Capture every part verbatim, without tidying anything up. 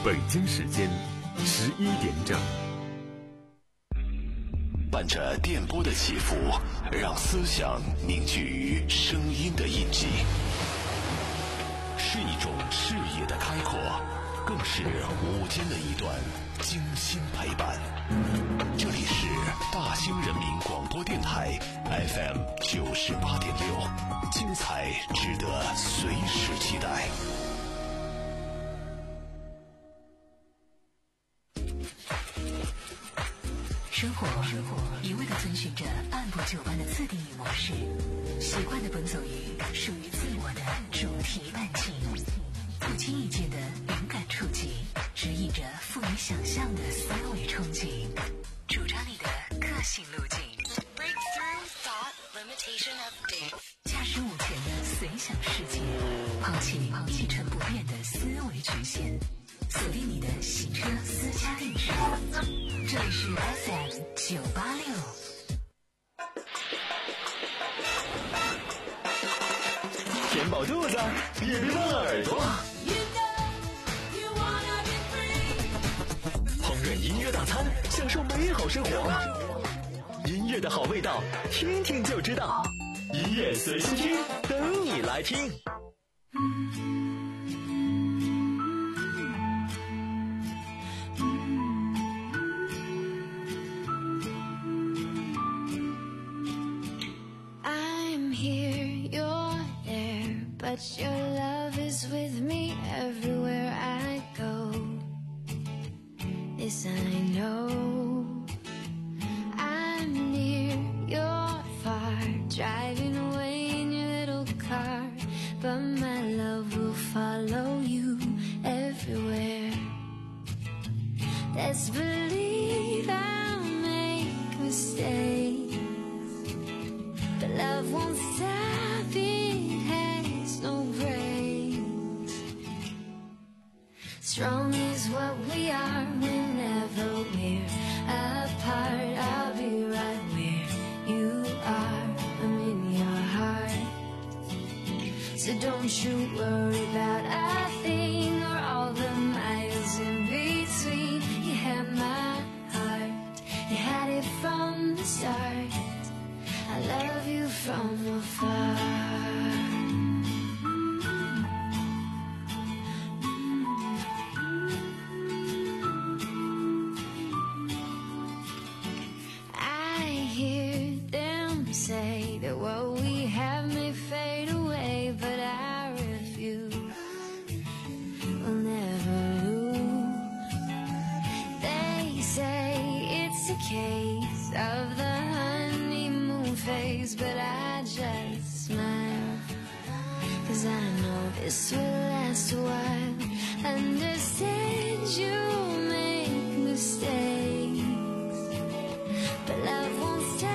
北京时间十一点整。 伴着电波的起伏，让思想凝聚于声音的印记，是一种视野的开阔，更是午间的一段精心陪伴。这里是大兴人民广播电台 F M 九十八点六，精彩值得随时期待。 生活一味地遵循着按部就班的自定义模式，习惯地奔走于属于自我的主题半径，不经意间的灵感触及，指引着富于想象的思维憧憬，主张你的个性路径。 Breakthrough thought limitation update。 驾驶目前的随想世界，抛弃一成不变的思维局限，锁定你的行车私家定制。这里是 F M 九八六。 填饱肚子，也别忘了耳朵。烹饪音乐大餐，享受美好生活。音乐的好味道，听听就知道。音乐随心听，等你来听。 But your love is with me everywhere I go. This I know. I'm near, you're far, driving away in your little car. But my love will follow you everywhere. Let's believe I'll make mistakes, but love won't stop it. No breaks. Strong is what we are whenever we're apart. I'll be right where you are. I'm in your heart. So don't you worry about a thing or all the miles in between. You had my heart, you had it from the start. I love you from afar. Say that what we have may fade away, but I refuse. We'll never lose. They say it's a case of the honeymoon phase, but I just smile, 'cause I know this will last a while. Understand you make mistakes, but love won't stop.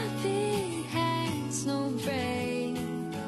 No breaks.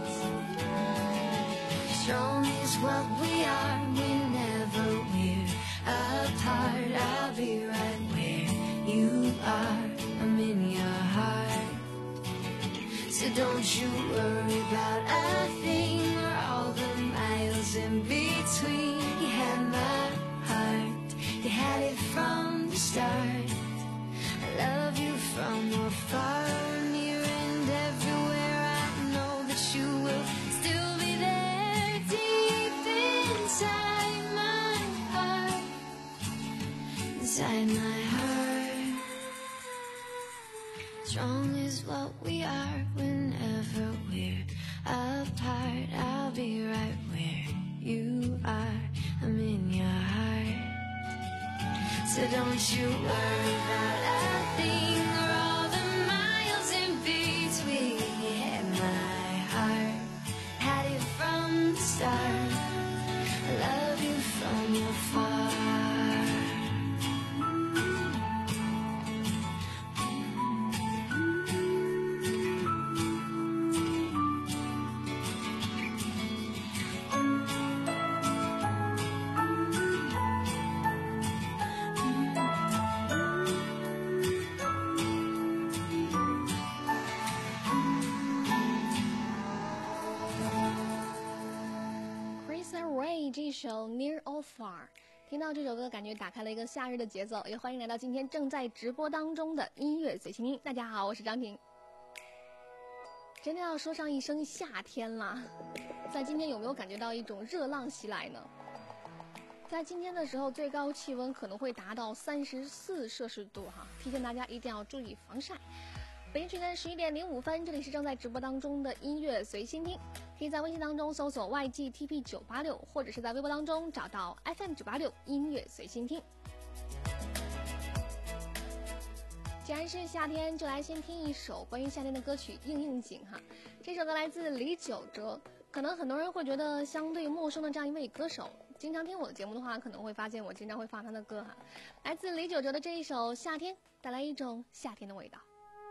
Strong is what we are whenever we're apart. I'll be right where you are. I'm in your heart. So don't you worry about a thing or all the miles in between. You had my heart, you had it from the start. I love you from afar, near and everywhere. I know that you will still be there, deep inside my heart, inside my heart. Strong is what we are whenever we're apart. I'll be right where you are. I'm in your heart. So don't you worry about a thing or all the miles in between. You had my heart, had it from the start. I love you from afar. Chris and Ray 这首 Near or Far 听到这首歌，感觉打开了一个夏日的节奏，也欢迎来到今天正在直播当中的音乐随心听。大家好，我是张婷。真的要说上一声夏天啦，在今天有没有感觉到一种热浪袭来呢？在今天的时候，最高气温可能会达到三十四摄氏度哈，提醒大家一定要注意防晒。北京时间十一点零五分，这里是正在直播当中的音乐随心听，可以在微信当中搜索 Y G T P 九八六，或者是在微博当中找到 F M 九八六音乐随心听。既然是夏天，就来先听一首关于夏天的歌曲应应景哈。这首歌来自李玖哲，可能很多人会觉得相对陌生的这样一位歌手，经常听我的节目的话，可能会发现我经常会放他的歌哈。来自李玖哲的这一首《夏天》，带来一种夏天的味道。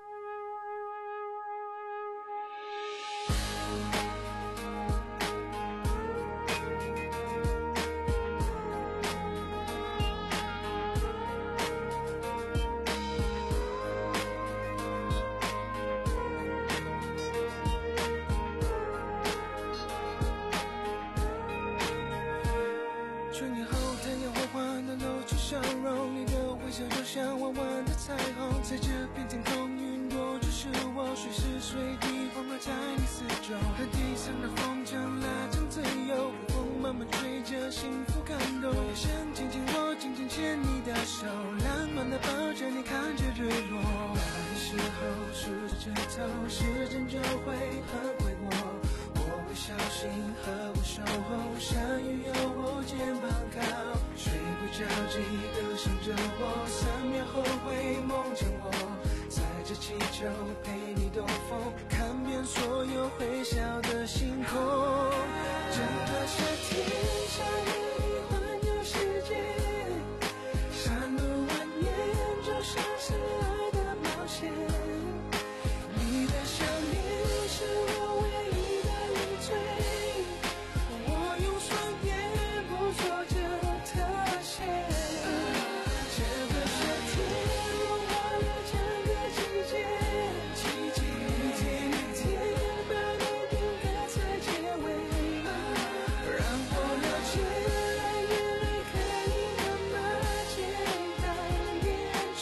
像弯弯的彩虹，在这片天空云朵就是我，随时随地环绕在你四周。和地上的风筝拉成最右，风慢慢吹着幸福感动。我也想紧紧握，紧紧牵你的手，浪漫的抱着你看着日落。来的时候数着指头，时间就会很快过。我会小心和我守候，下雨有我肩膀靠，睡不着记得想着我，三秒后会梦见我，载着气球陪你兜风，看遍所有会笑的星空。整个夏天像你环游世界，山路蜿蜒就像是爱的冒险，你的想念是我唯一的累赘，我用双眼捕捉着特写。这个夏天融化了整个季节，季节一天一天把你定格在结尾，让我了解爱越来可以慢慢简单点缀。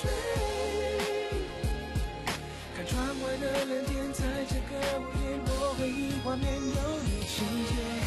看窗外的蓝天，在这个午夜，我回忆画面有你情节。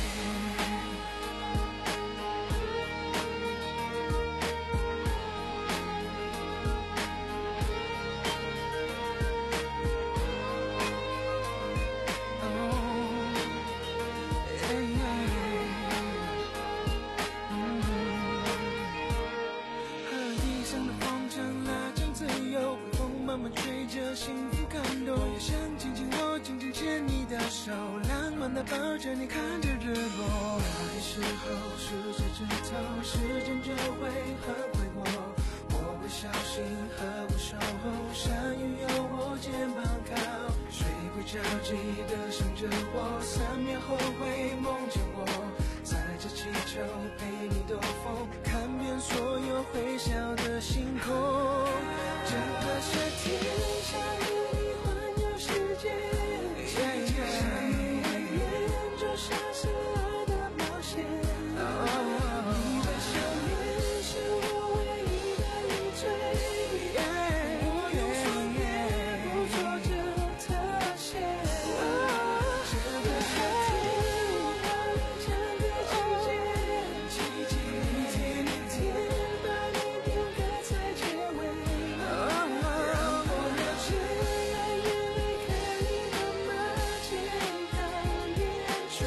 慢慢吹着幸福感动，我也想紧紧握，紧紧牵你的手，浪漫的抱着你看着日落。来的时候数着指头，时间就会很快过，我会小心和我守候，下雨有我肩膀靠，睡不着记得想着我，三秒后会梦见我，载着气球陪你兜风，看遍所有会笑的星空。整个夏天像你环游世界，山路蜿蜒就像是爱的冒险，你的笑脸是我唯一的累赘，我用双眼捕捉着特写。这个夏天融化了整个季节，季节一天一天把你定格在结尾，让我了解爱越来可以慢慢简单点缀。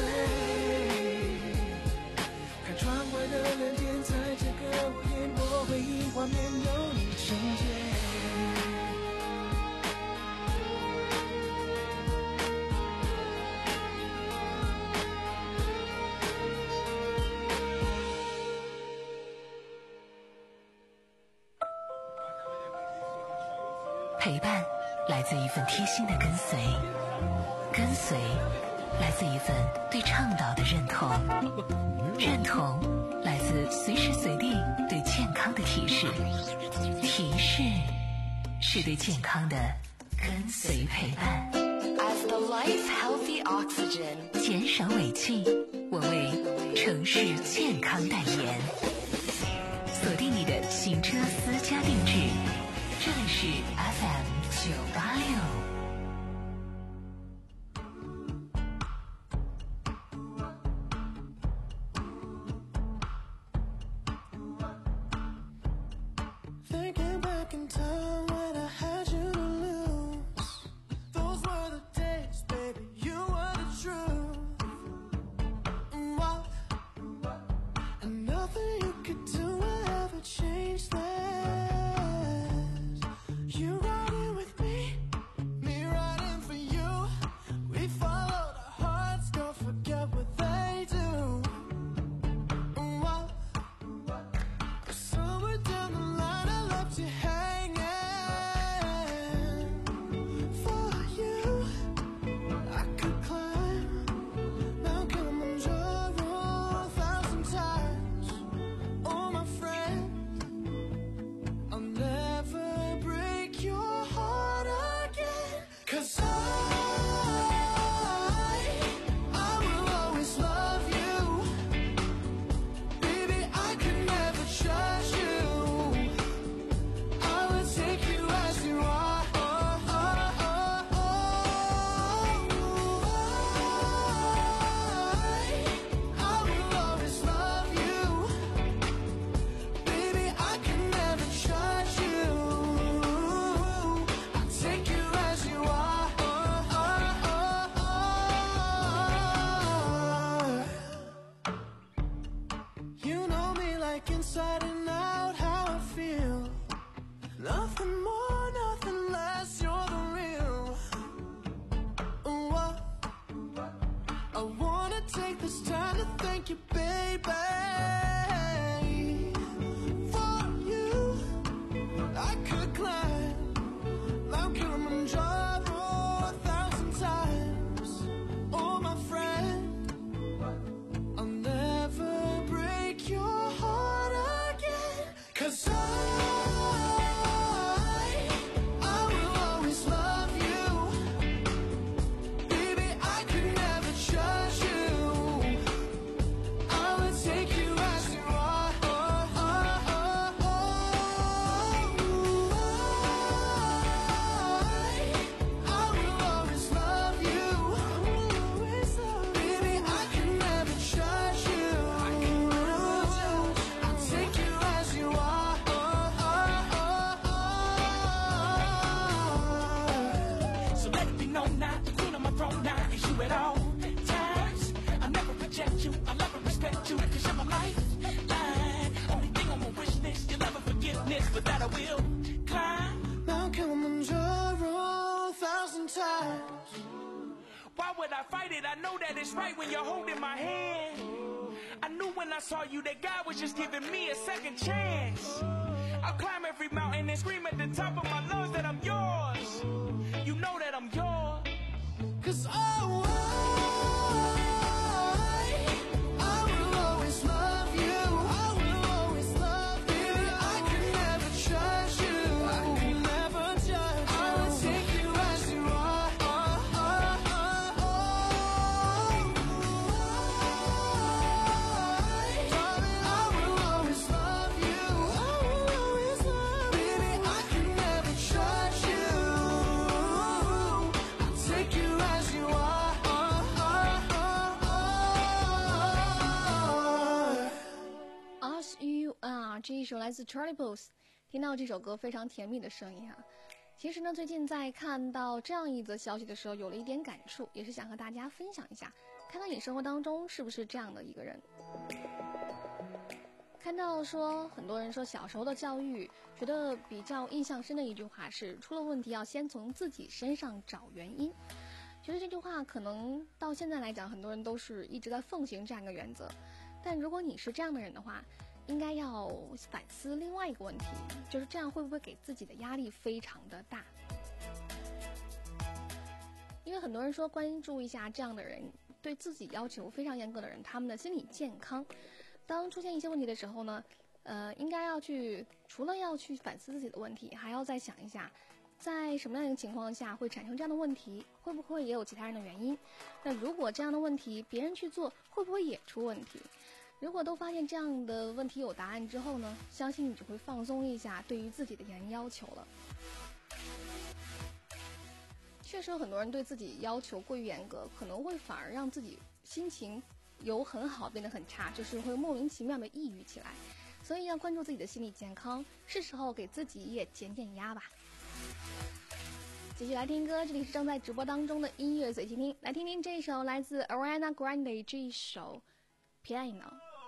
看窗外的蓝天，在这个午夜，我回忆画面有你情节。 陪伴来自一份贴心的跟随，跟随来自一份对倡导的认同，认同来自随时随地对健康的提示，提示是对健康的跟随陪伴。 As the life healthy oxygen， 减少尾气，我为城市健康代言。 行车私家定制，这里是 F M 九八六。 Saw you, that God was just giving me a second chance. I'll climb every mountain and scream at the top of my lungs that I'm yours. You know that I'm yours. Cause oh, I, I will always love you. I will always love you. Baby, I can never judge you. I can never judge you. I will take you as you are. Oh, oh, oh, 啊，这一首来自 Charlie Puth， 听到这首歌非常甜蜜的声音啊。其实呢，最近在看到这样一则消息的时候，有了一点感触，也是想和大家分享一下，看看你生活当中是不是这样的一个人。看到说很多人说小时候的教育，觉得比较印象深的一句话是，出了问题要先从自己身上找原因。觉得这句话可能到现在来讲，很多人都是一直在奉行这样一个原则，但如果你是这样的人的话，应该要反思另外一个问题，就是这样会不会给自己的压力非常的大。因为很多人说关注一下这样的人，对自己要求非常严格的人，他们的心理健康，当出现一些问题的时候呢，呃，应该要去除了要去反思自己的问题，还要再想一下在什么样的情况下会产生这样的问题，会不会也有其他人的原因。那如果这样的问题别人去做，会不会也出问题。 如果都发现这样的问题有答案之后呢，相信你就会放松一下对于自己的严要求了。确实有很多人对自己要求过于严格，可能会反而让自己心情由很好变得很差，就是会莫名其妙的抑郁起来。所以要关注自己的心理健康，是时候给自己也减减压吧。继续来听歌，这里是正在直播当中的音乐随心听，来听听这一首来自 Ariana Grande 这一首 Piano。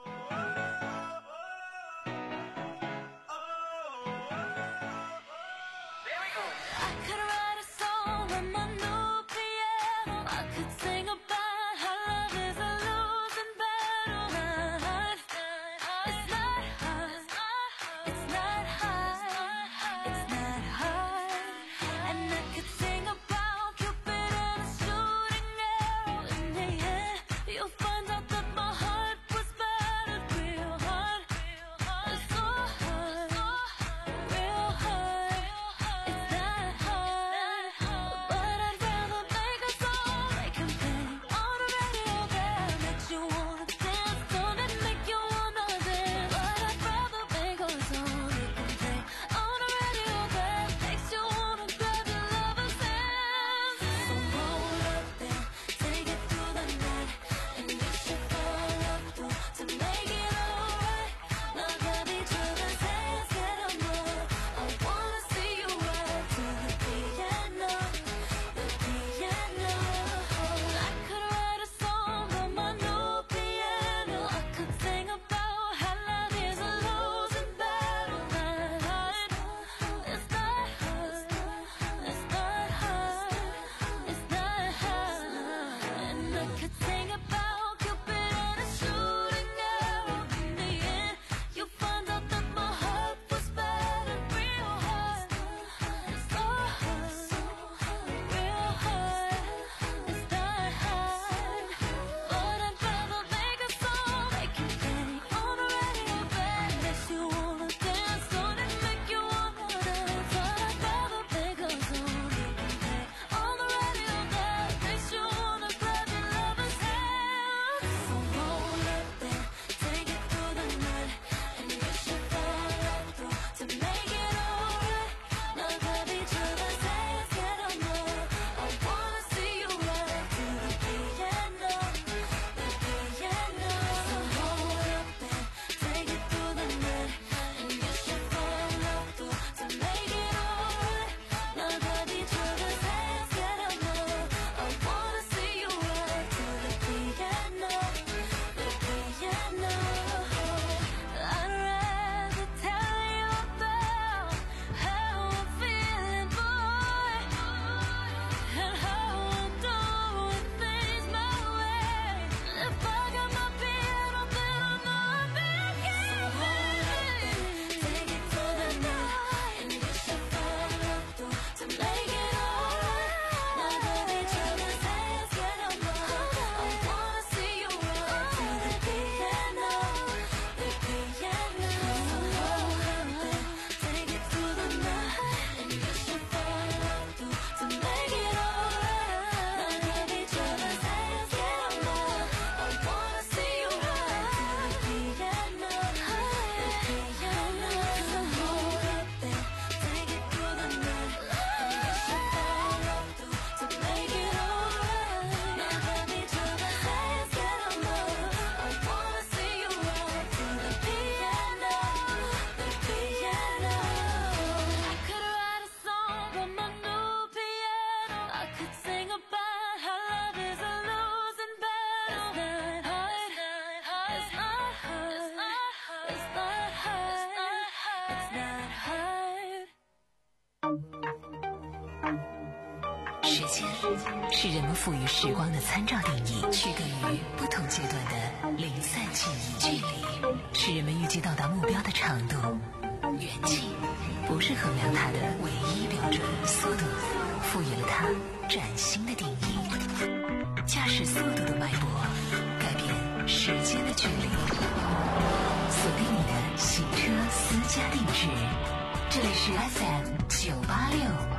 时间是人们赋予时光的参照定义，区隔于不同阶段的零散记忆。距离是人们预计到达目标的长度，远近不是衡量它的唯一标准。速度赋予了它崭新的定义，驾驶速度的脉搏改变时间的距离。锁定你的行车私家定制，这里是 F M 九八六。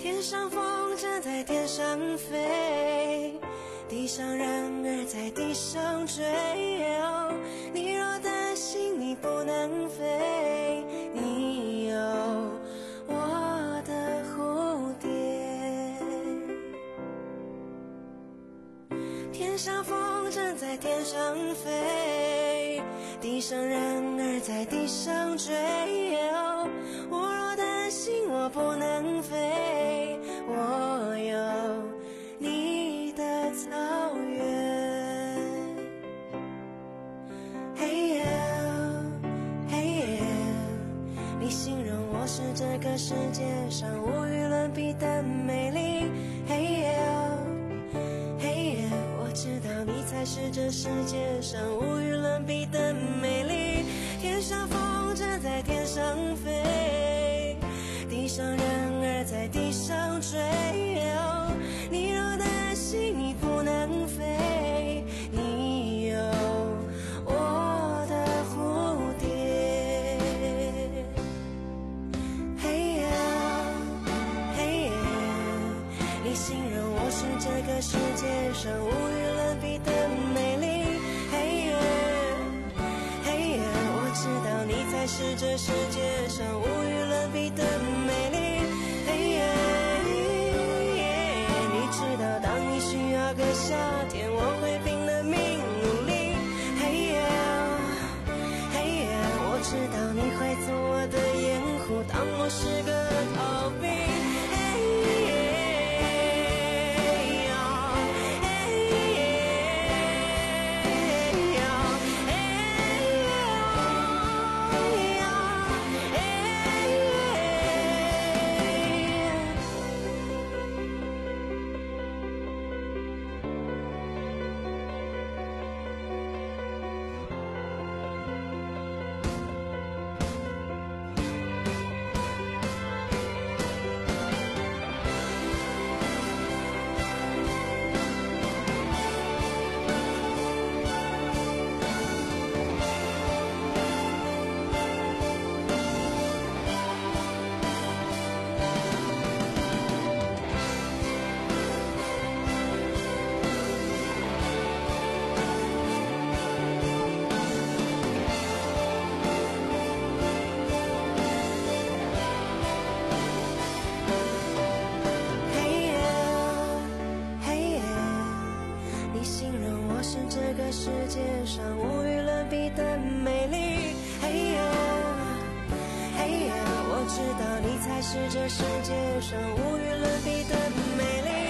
天上风筝在天上飞，地上人儿在地上追。哦，你若担心你不能飞，你有我的蝴蝶。天上风筝在天上飞，地上人儿在地上追。哦，我若担心我不能飞，我有你的草原。嘿耶，嘿耶，你形容我是这个世界上无与伦比的美丽。嘿耶，嘿耶，我知道你才是这世界上无与伦比的美丽。天上风筝在天上飞，地上人儿在地上追。哦，你若担心你不能飞，你有我的蝴蝶。嘿耶，嘿耶，你形容我是这个世界上无与伦比的美丽。嘿耶，嘿耶，我知道你才是这世界上无与伦比的美丽。嘿耶，你知道当你需要个夏天，我会拼了命努力。嘿耶，嘿耶，我知道你会做我的掩护，当我是个逃兵。嘿耶，世界上无与伦比的美丽。嘿耶，嘿耶，我知道你才是这世界上无与伦比的美丽。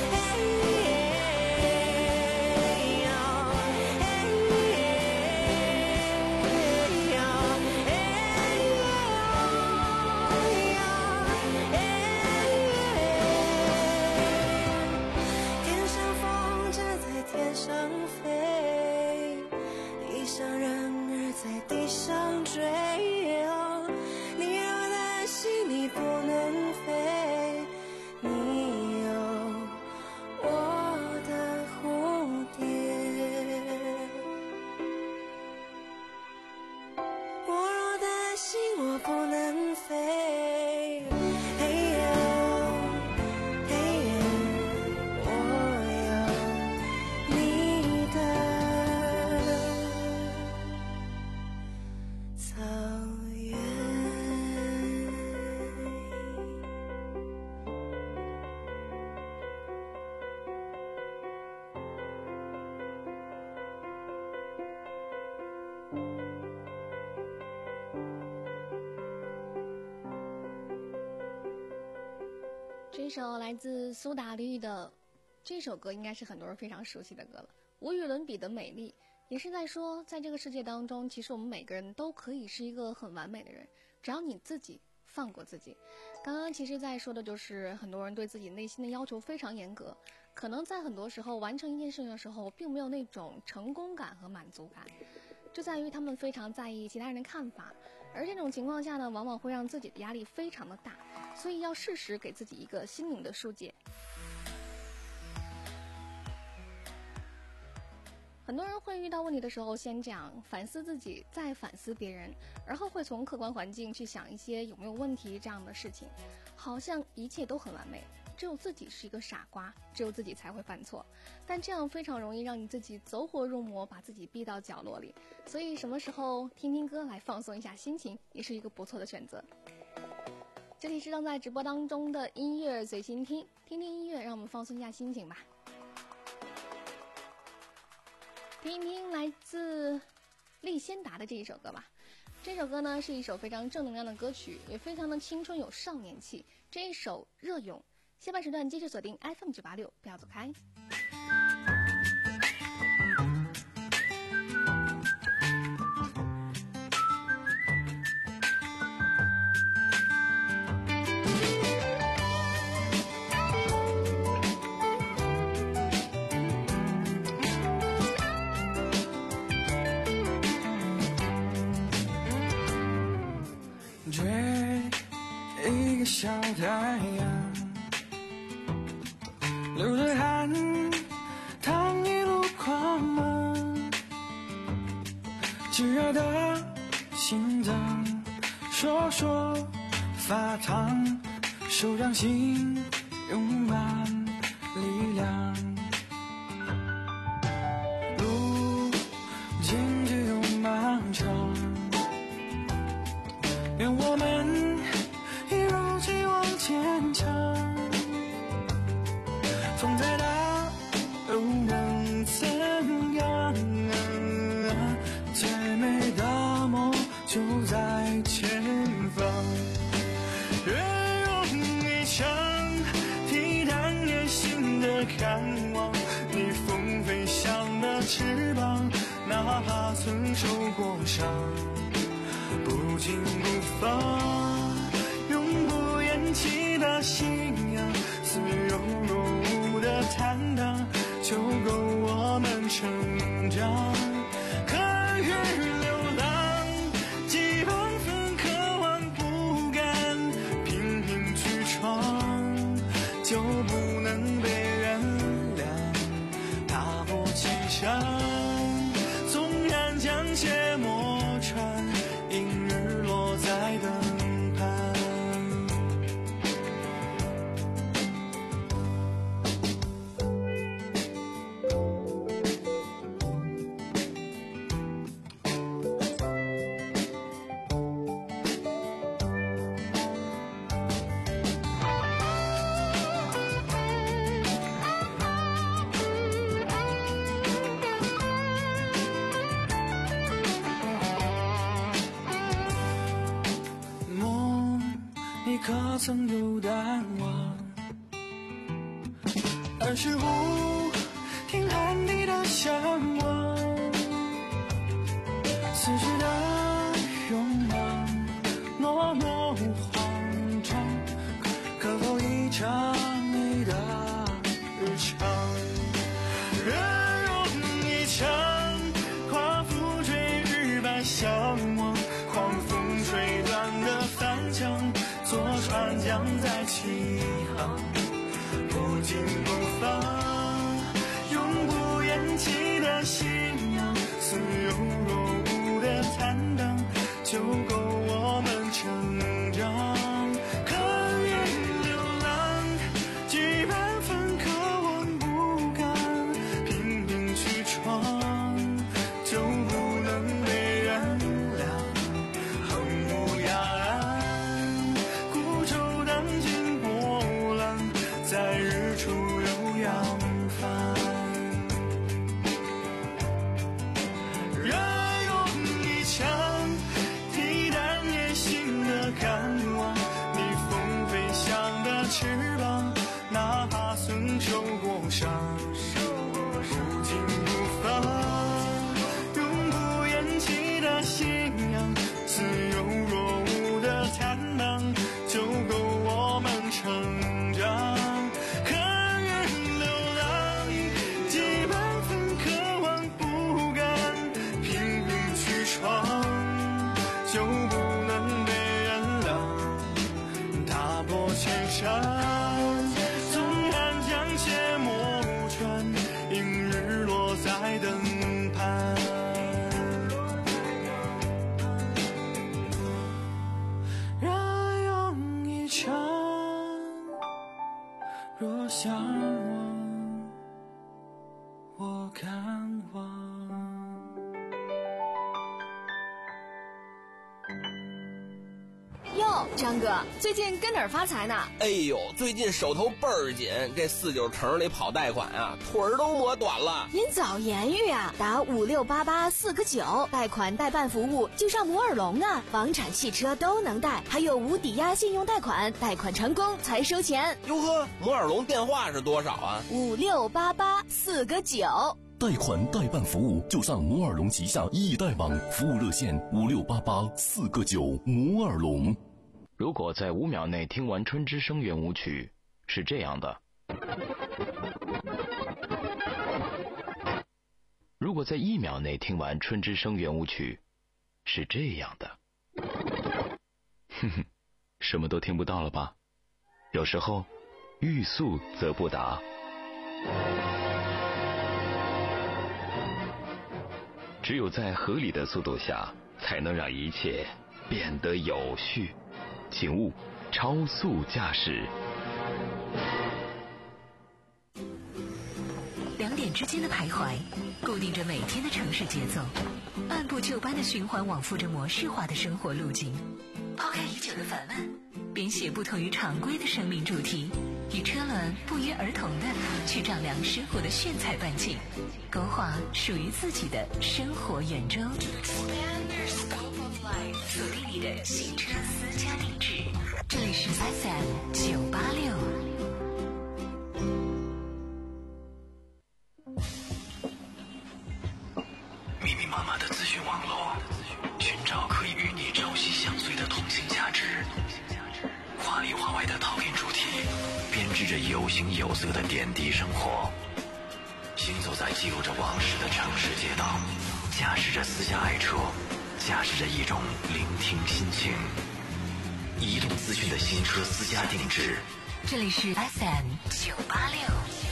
这首来自苏打绿的这首歌应该是很多人非常熟悉的歌了，无与伦比的美丽，也是在说在这个世界当中，其实我们每个人都可以是一个很完美的人，只要你自己放过自己。刚刚其实在说的就是很多人对自己内心的要求非常严格，可能在很多时候完成一件事情的时候并没有那种成功感和满足感，就在于他们非常在意其他人的看法，而这种情况下呢，往往会让自己的压力非常的大，所以要适时给自己一个心灵的疏解。 很多人会遇到问题的时候，先讲反思自己，再反思别人，然后会从客观环境去想一些有没有问题这样的事情，好像一切都很完美，只有自己是一个傻瓜，只有自己才会犯错。但这样非常容易让你自己走火入魔，把自己逼到角落里。所以什么时候听听歌来放松一下心情，也是一个不错的选择。这里是正在直播当中的音乐随心听，听听音乐，让我们放松一下心情吧。听一听来自利仙达的这一首歌吧。这首歌呢是一首非常正能量的歌曲，也非常的青春有少年气。这一首热涌，下半时段继续锁定 F M 九八六，不要走开。 小太阳流着汗，淌一路狂澜，炙热的心脏烁烁发烫，手掌心涌满力量，路径只有漫长，愿我们坚强，风再大又能怎样？最美的梦就在前方。越用一场披弹野心的看望，逆风飞翔的翅膀，哪怕曾受过伤，不紧不放。起的信仰，似有若无的坦荡，就够我们成长。看雨流浪，几万分渴望不甘，拼命去闯，就不能被原谅。踏破千山，纵然将血磨穿，因日落在灯畔。可曾有淡忘？儿时不听喊你的向往，此时的勇莽懦弱慌张，可否一场你的日常？任用一场夸父追日般向往，狂风吹断的帆桨，坐船桨在起航，不紧不放，永不言弃的信仰，似有若无的坦荡，就够我们成长。看云流浪，几万分渴望不甘，拼命去闯，就不能被原谅。横无涯岸，孤舟荡尽波澜，在日出又扬帆。任用一腔披弹野心的看望，逆风飞翔的翅膀，哪怕曾受过伤，不紧不放，永不言弃的信仰，似有若无的坦荡，就够我们成长。看云流浪，几万分渴望不甘，拼命去闯，就不能被原谅。踏破千山，纵然将血磨穿， 看望。 哟，张哥，最近跟哪儿发财呢？ 哎呦，最近手头倍儿紧，这四九城里跑贷款啊，腿儿都磨短了。 您早言语啊，打五六八八四个九，贷款代办服务就上摩尔龙啊，房产、汽车都能贷，还有无抵押信用贷款，贷款成功才收钱。 哟呵，摩尔龙电话是多少啊？ 五六八八四个九。 贷款代办服务就上摩尔龙旗下易贷网，服务热线五六八八四个九。摩尔龙。 如果在五秒内听完春之声圆舞曲，是这样的；如果在一秒内听完春之声圆舞曲，是这样的。哼哼，什么都听不到了吧？有时候，欲速则不达。只有在合理的速度下，才能让一切变得有序。请勿超速驾驶。 两点之间的徘徊，固定着每天的城市节奏，按部就班的循环往复着模式化的生活路径。抛开已久的烦闷，编写不同于常规的生命主题，与车轮不约而同的去丈量生活的炫彩半径，勾画属于自己的生活圆周。锁定你的行车私家定制，这里是 F M 九八六。 密密麻麻的资讯网络，寻找可以与你朝夕相随的通信价值。华里华外的套印主题，编织着有形有色的点滴生活。行走在记录着往事的城市街道，驾驶着私家爱车，驾驶着一种聆听心情。移动资讯的新车私家定制， 这里是 F M 九八六。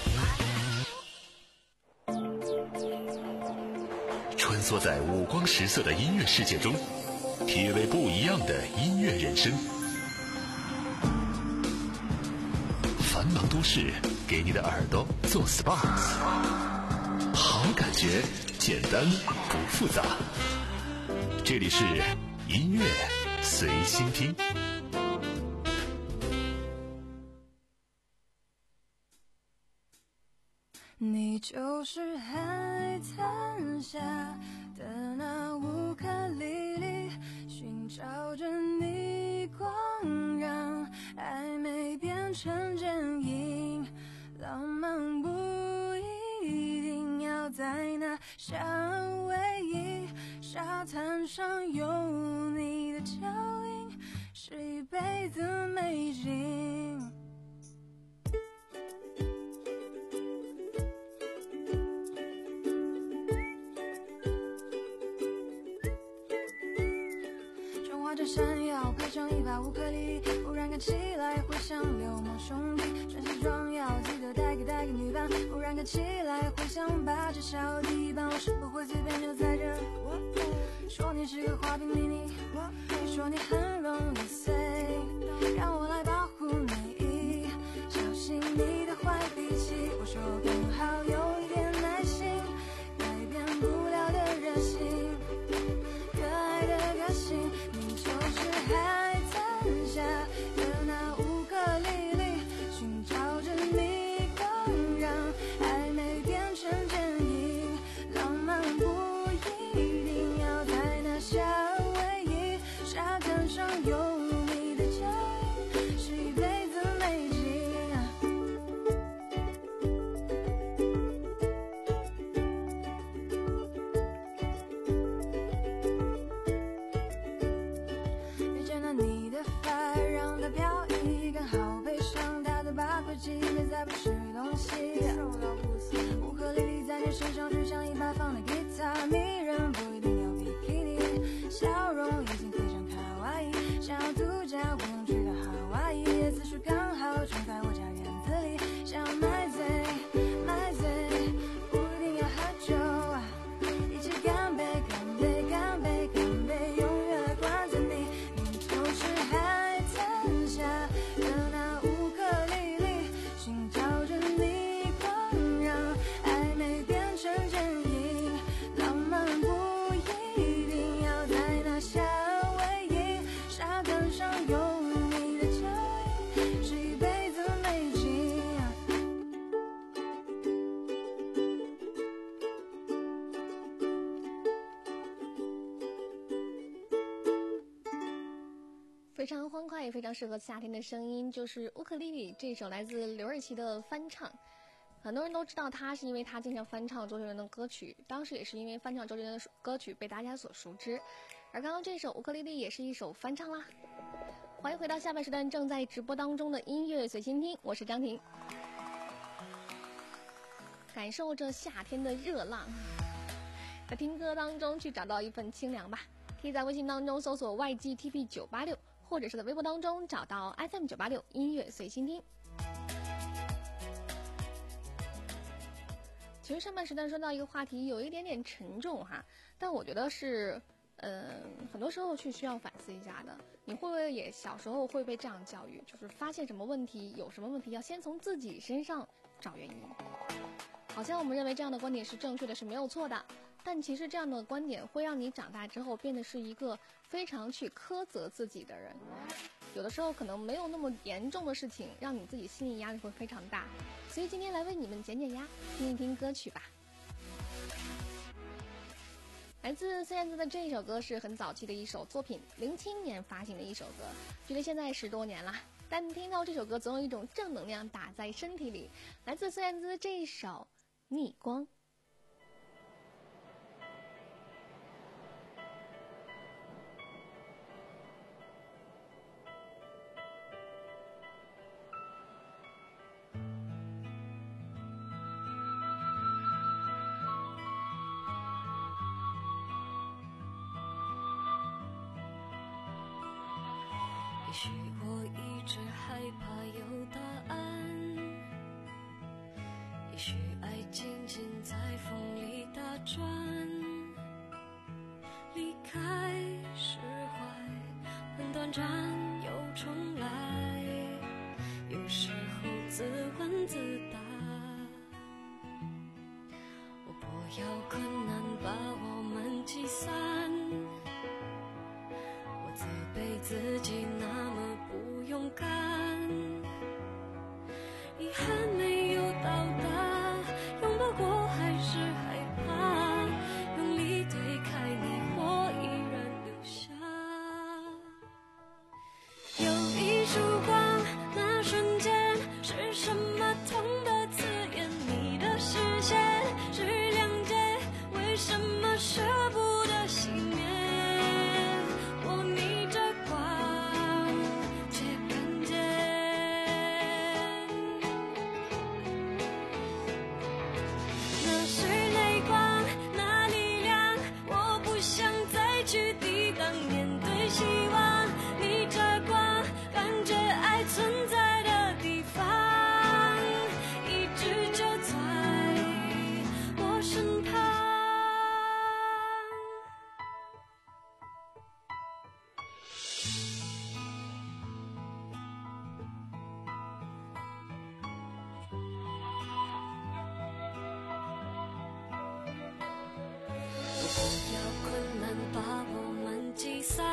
穿梭在五光十色的音乐世界中，体味不一样的音乐人生。繁忙都市，给你的耳朵做 S P A， 好感觉，简单不复杂。这里是音乐随心听。 你就是海滩下的那乌克丽丽，寻找着逆光，让暧昧变成真影。浪漫不一定要在那夏威夷，沙滩上有你的脚印，是一辈子美景。这闪耀配上一把乌克丽丽，忽然看起来会像流氓兄弟。穿西装要记得带给带给女伴，忽然看起来会像把这小地板，我是不会随便就在这。说你是个花瓶妮妮，你说你很容易碎，让我来保护你，小心你的坏脾气。我说刚好有一点耐心，改变不了的任性，可爱的个性。就是海滩下的那乌克丽丽，寻找着逆光，让暧昧变成真影。浪漫不一定要在那夏威夷，沙滩上有你的脚印，是一辈子美景。 非常欢快，也非常适合夏天的声音，就是乌克丽丽这首来自刘瑞琦的翻唱。很多人都知道他是因为他经常翻唱周杰伦的歌曲，当时也是因为翻唱周杰伦的歌曲被大家所熟知。而刚刚这首乌克丽丽也是一首翻唱啦。欢迎回到下半时段正在直播当中的音乐随心听，我是张婷。感受着夏天的热浪，在听歌当中去找到一份清凉吧。可以在微信当中搜索 Y G T P 九八六， 或者是在微博当中找到 F M 九八六音乐随心听。其实上半时段说到一个话题有一点点沉重哈，但我觉得是嗯，很多时候去需要反思一下的。你会不会也小时候会被这样教育，就是发现什么问题有什么问题要先从自己身上找原因。好像我们认为这样的观点是正确的，是没有错的，但其实这样的观点会让你长大之后变得是一个非常去苛责自己的人。有的时候可能没有那么严重的事情，让你自己心理压力会非常大。所以今天来为你们减减压，听一听歌曲吧。来自孙燕姿的这一首歌是很早期的一首作品，零七年发行的一首歌，距离现在十多年了，但听到这首歌总有一种正能量打在身体里。来自孙燕姿这一首逆光。 也许我一直害怕有答案，也许爱静静在风里打转，离开释怀很短暂又重来，有时候自问自答，我不要困难把我们击散，我责备自己那么不勇敢，遗憾没有到达，拥抱过还是害怕，用力推开你我依然留下，有一束光，那瞬间是什么痛的刺眼，你的视线是谅解，为什么舍不得熄灭，我逆着光却看见，那是泪光，那力量，我不想再去抵挡，面对希望，逆着光，感觉爱存在的地方，一直就在我身旁。我不要困难把我们击散，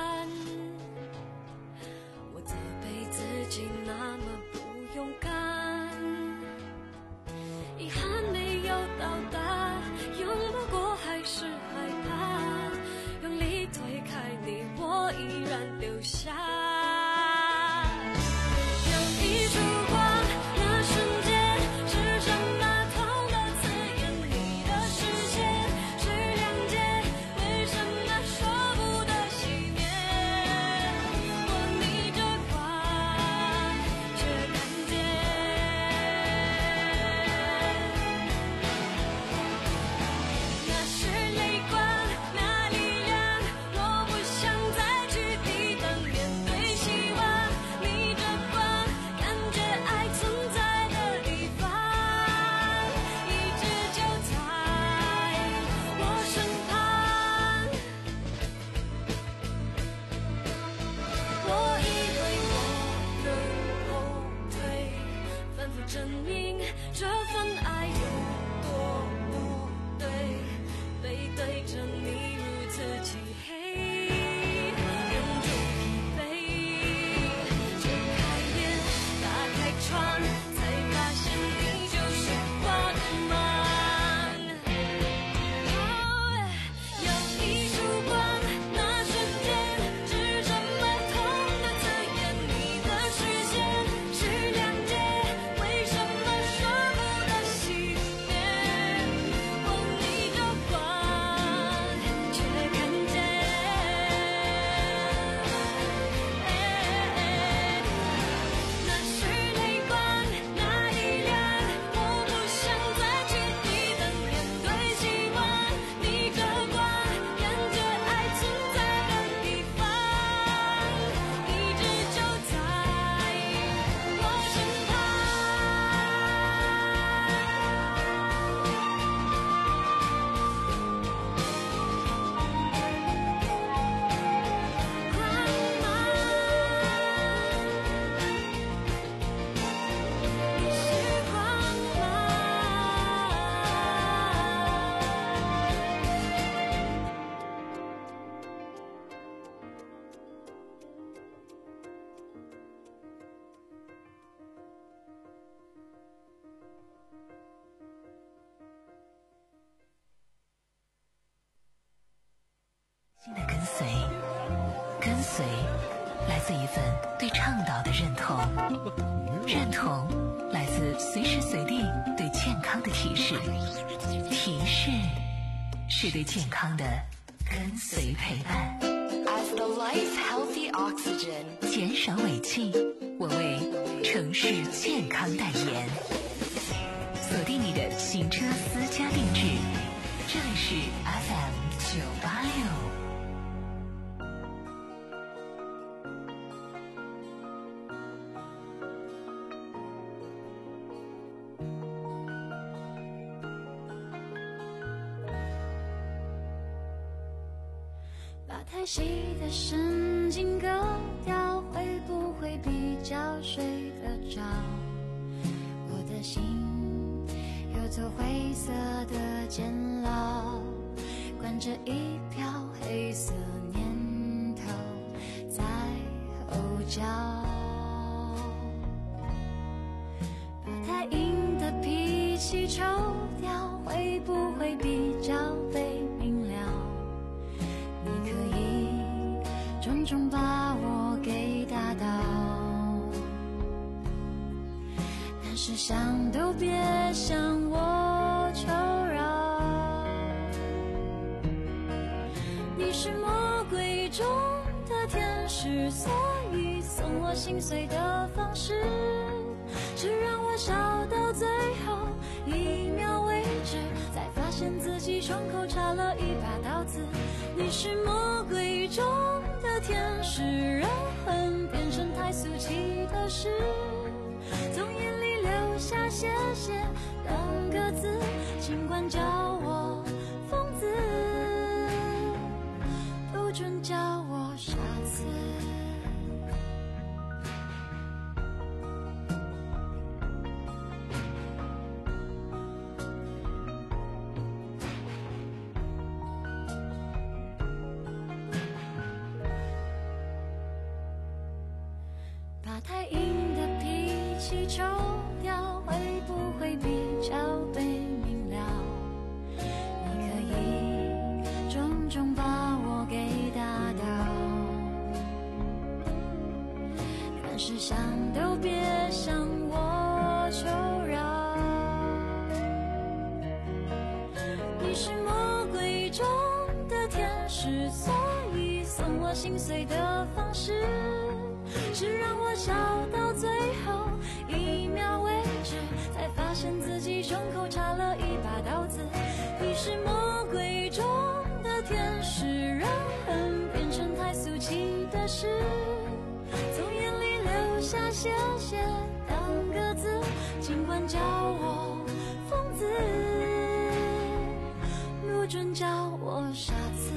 我责备自己那么不勇敢，遗憾没有到达，拥抱过还是害怕，用力推开你我依然留下，有一束光，那瞬间是什么痛的刺眼，你的视线是谅解，为什么说心的跟随，跟随来自一份对倡导的认同，认同来自随时随地对健康的提示，提示是对健康的跟随陪伴。 As the life healthy oxygen， 减少尾气，我为城市健康代言。锁定你的行车私家定制，这里是 F M 九八六。 把太细的神经割掉，会不会比较睡得着？我的心有座灰色的监牢，关着一瓢黑色念头在吼叫。把太硬的脾气抽掉，会不会比较被明了？你可以重重把我给打倒，但是想都别向我求饶。你是魔鬼中的天使，所以送我心碎的方式是让我笑到最后一秒为止，才发现自己胸口插了一把刀子。你是魔鬼中的天使，让恨变成太俗气的事，从眼里流下谢谢两个字，尽管叫我疯子，不准叫我傻子。把太硬的脾气抽掉，会不会比较被明了？你可以重重把我给打倒，但是想都别向我求饶。你是魔鬼中的天使，所以送我心碎的方式是让我笑到最后一秒为止，才发现自己胸口插了一把刀子。你是魔鬼中的天使，让恨变成太俗气的事，从眼里流下谢谢两个字，尽管叫我疯子，不准叫我傻子。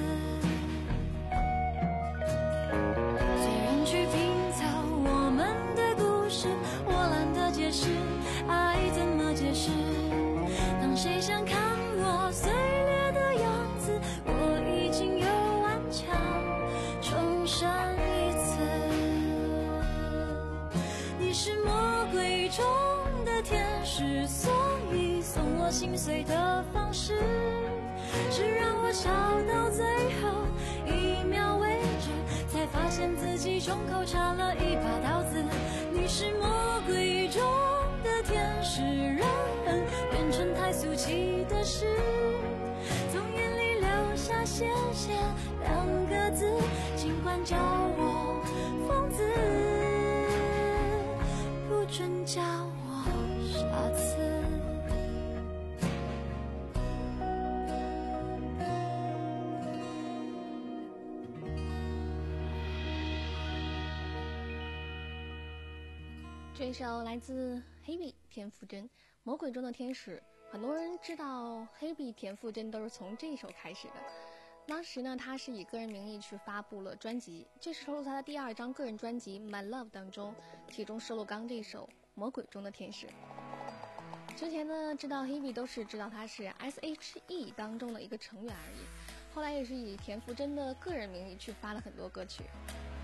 虽然去拼我们的故事，我懒得解释，爱怎么解释？当谁想看我碎裂的样子，我已经有顽强重生一次。你是魔鬼中的天使，所以送我心碎的方式是让我笑到最后一秒为止，才发现自己胸口插了一把刀子。你是魔鬼中的天使，让恨变成太俗气的事，从眼里流下谢谢两个字，尽管叫我疯子，不准叫我傻子。 这一首来自 Hebe 田馥甄《魔鬼中的天使》，很多人知道 Hebe 田馥甄都是从这一首开始的。当时呢，他是以个人名义去发布了专辑，这是收录他的第二张个人专辑《My Love》当中，其中收录刚这首《魔鬼中的天使》。之前呢，知道 Hebe 都是知道他是 S H E 当中的一个成员而已，后来也是以田馥甄的个人名义去发了很多歌曲。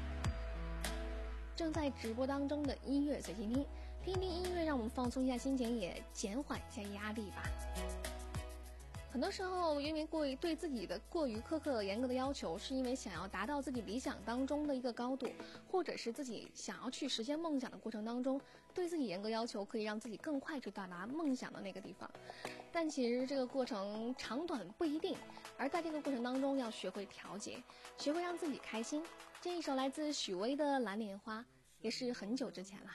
正在直播当中的音乐随心听，听一听音乐，让我们放松一下心情，也减缓一下压力吧。很很多时候因为过于对自己的过于苛刻严格的要求，是因为想要达到自己理想当中的一个高度，或者是自己想要去实现梦想的过程当中，对自己严格要求可以让自己更快去到达梦想的那个地方。但其实这个过程长短不一定，而在这个过程当中要学会调节，学会让自己开心。这一首来自许巍的《蓝莲花》也是很久之前了。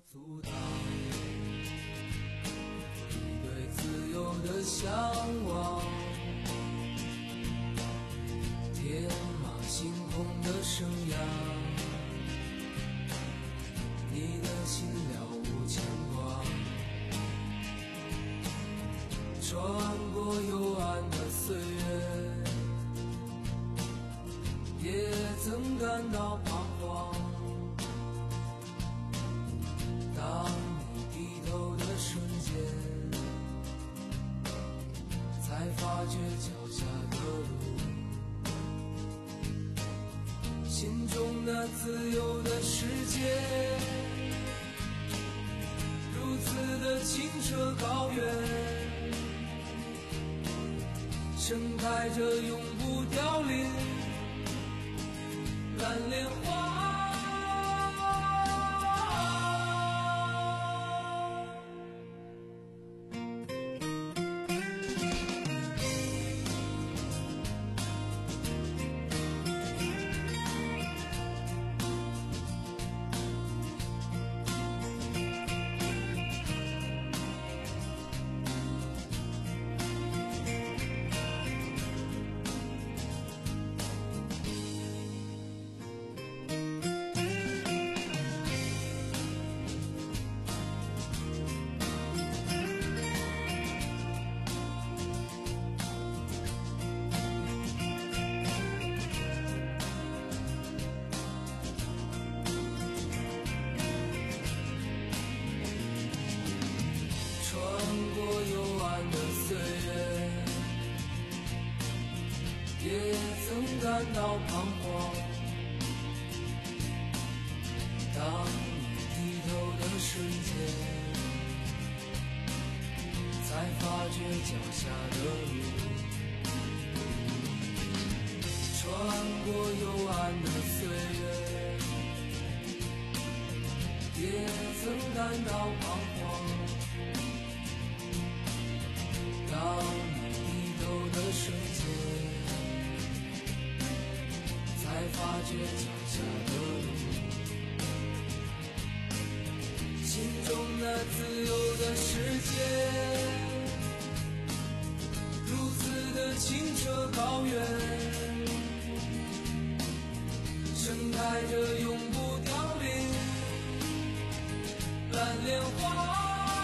对自由的向往，天马行空的生涯，你的心了无牵挂，穿过幽暗的岁月，也曾感到彷徨。当你低头的瞬间，才发觉脚下的路，心中那自由的世界，如此的清澈高远，盛开着永不凋零蓝莲花。感到彷徨，当你低头的瞬间，才发觉脚下的路，穿过幽暗的岁月，也曾感到彷徨，当你低头的瞬间，才发觉脚下的路，心中那自由的世界，如此的清澈高远，盛开着永不凋零蓝莲花。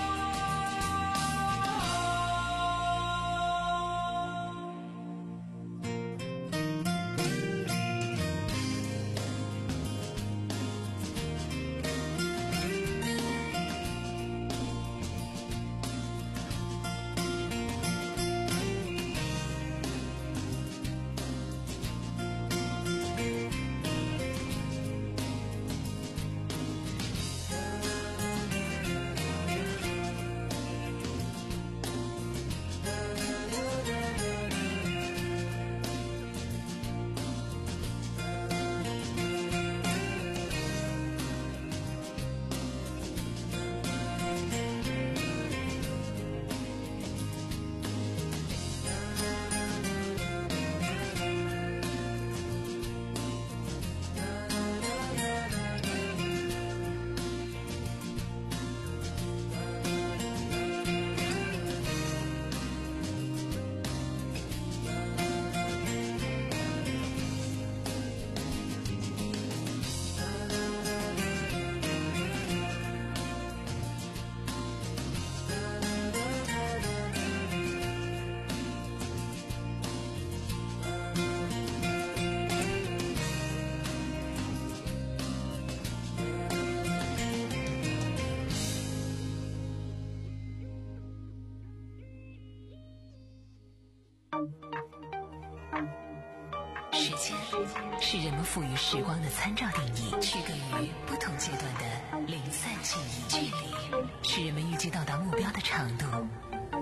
时间是人们赋予时光的参照定义，区隔于不同阶段的零散记忆。距离是人们预计到达目标的长度。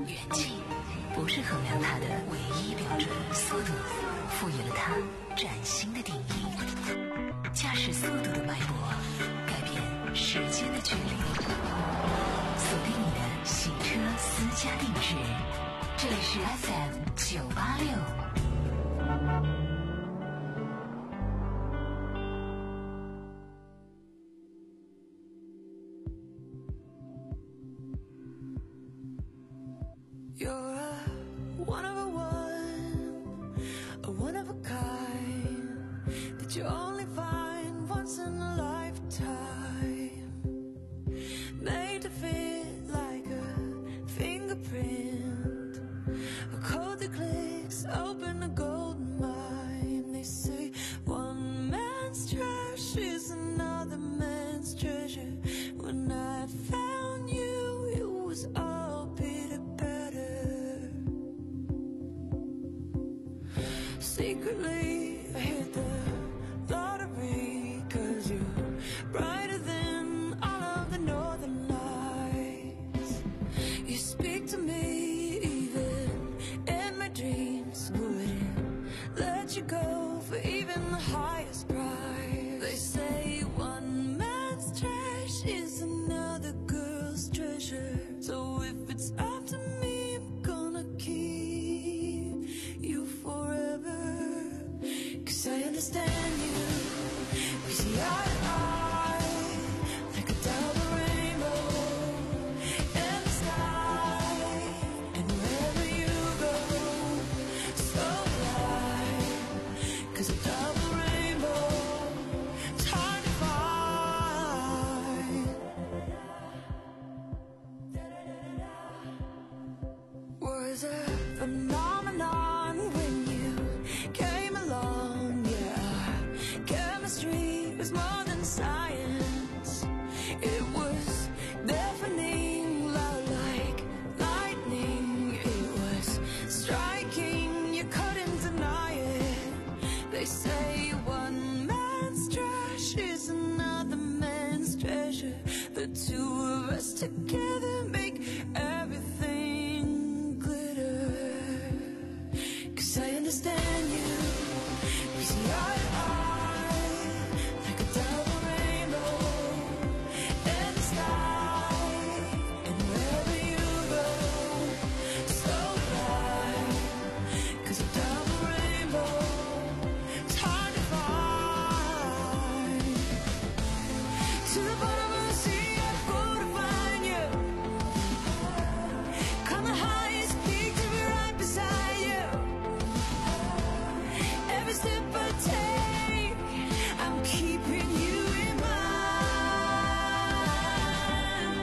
远近不是衡量它的唯一标准，速度赋予了它崭新的定义。驾驶速度的脉搏，改变时间的距离。锁定你的洗车私家定制，这里是 F M 九八六。 You're a one of a one, a one of a kind that you only find once in a lifetime. Made to fit like a fingerprint, a code that clicks, open a golden mine. They say one man's trash is another man's treasure. When I found you, it was all bitter better. Secretly, I hit the lottery, 'cause you're brighter than all of the northern lights. You speak to me even in my dreams, wouldn't let you go for even the highest price. They say one man's trash is another girl's treasure. So if it's up to me, I'm gonna keep you forever. 'Cause I understand you, we see eye to eye, like a double rainbow in the sky. And wherever you go, so bright, 'cause a double rainbow, it's hard to find. Was a phenomenon when you came along. Yeah, chemistry was more than science. It was deafening, loud like lightning. It was striking, you couldn't deny it. They say one man's trash is another man's treasure. The two of us together make everything glitter. 'Cause I understand you, we see eye to eye, like a double rainbow in the sky. And wherever you go, so bright, 'cause a double rainbow, it's hard to find. To the bottom of the sea, I go to find you. Climb the highest peak to be right beside you. Every step I take, I'm keeping you in mind.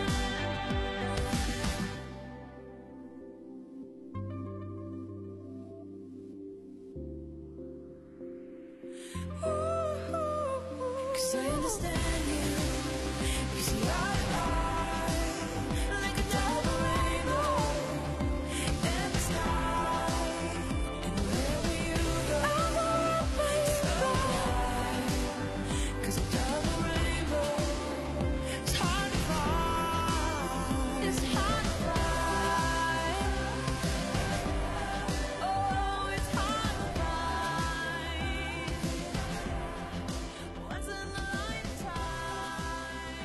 Ooh, 'cause I understand you, we see eye to eye, like a double rainbow in the sky. And wherever you go, so bright, 'cause a double rainbow, it's hard to find. It's hard to find. Oh, it's hard to find. Once in a lifetime.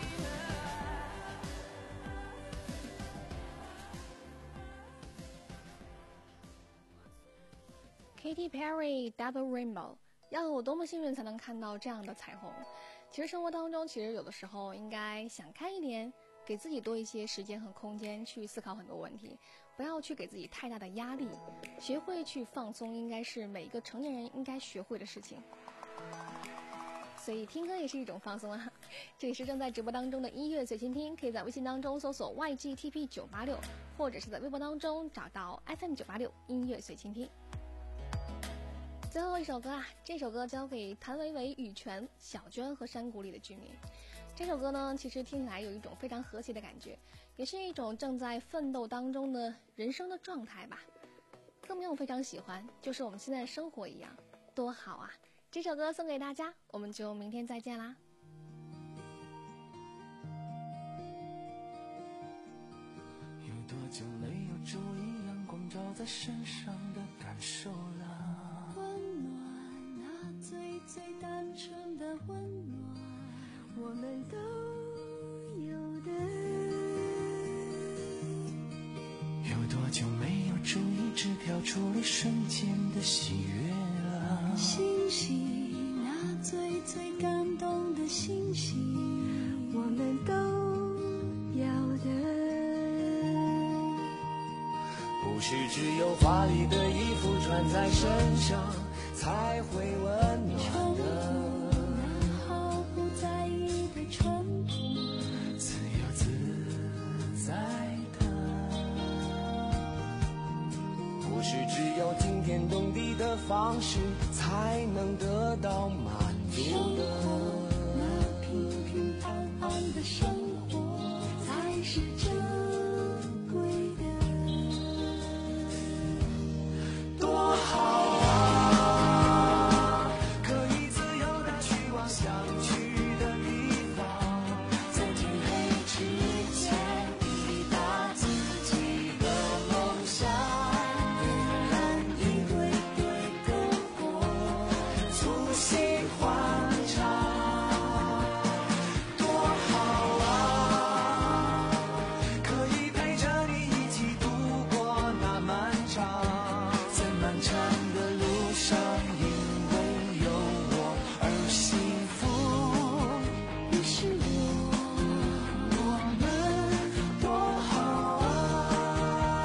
Katy Perry Double Rainbow， 要有多么幸运才能看到这样的彩虹？其实生活当中，其实有的时候应该想开一点，给自己多一些时间和空间去思考很多问题，不要去给自己太大的压力，学会去放松，应该是每一个成年人应该学会的事情。所以听歌也是一种放松啊！这里是正在直播当中的音乐随心听，可以在微信当中搜索 Y G T P 九八六，或者是在微博当中找到 F M 九八六音乐随心听。最后一首歌啊，这首歌交给谭维维、羽泉、小娟和山谷里的居民。这首歌呢，其实听起来有一种非常和谐的感觉，也是一种正在奋斗当中的人生的状态吧。歌名我非常喜欢，就是我们现在的生活一样，多好啊！这首歌送给大家，我们就明天再见啦。 有多久没有注意阳光照在身上的感受啦。 温暖，那最最单纯的温暖，我们都有的。 有多久没有注意只飘出了瞬间的喜悦了？ 星星，那最最感动的星星，我们都要的。 不是只有华丽的衣服穿在身上才会温暖的， 那毫不在意的淳朴， 自由自在的。不是只有惊天动地的方式才能得到满足的， 那平平安安的生活才是珍贵的。 多好啊，可以自由地去往想去的地方， 在天黑之前抵达自己的梦想，点燃一堆堆篝火， 促膝欢唱。多好啊，可以陪着你一起度过那漫长在漫长的路上，因为有我而幸福。 你是我，我们多好啊。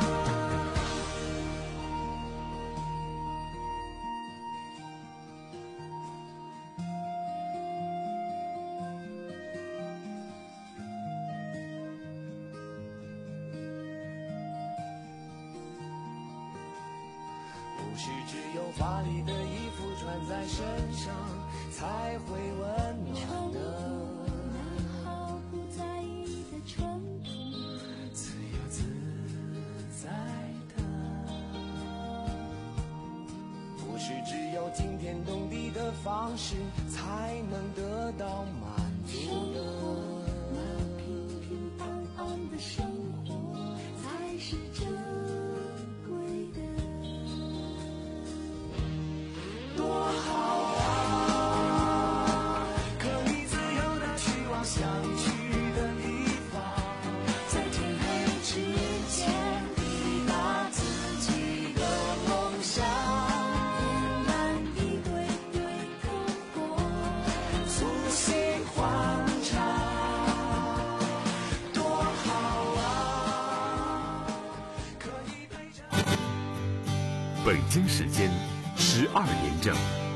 不是只有华丽的衣服穿在身上才会温暖的， 那毫不在意的淳朴， 自由自在的。不是只有惊天动地的方式才能得到满足的， 那平平安安的生活才是珍贵的。 多好啊，可以自由地去往想去的地方， 在天黑之前抵达自己的梦想，点燃一堆堆篝火， 促膝欢唱。多好啊，可以陪着。 北京时间十二点整。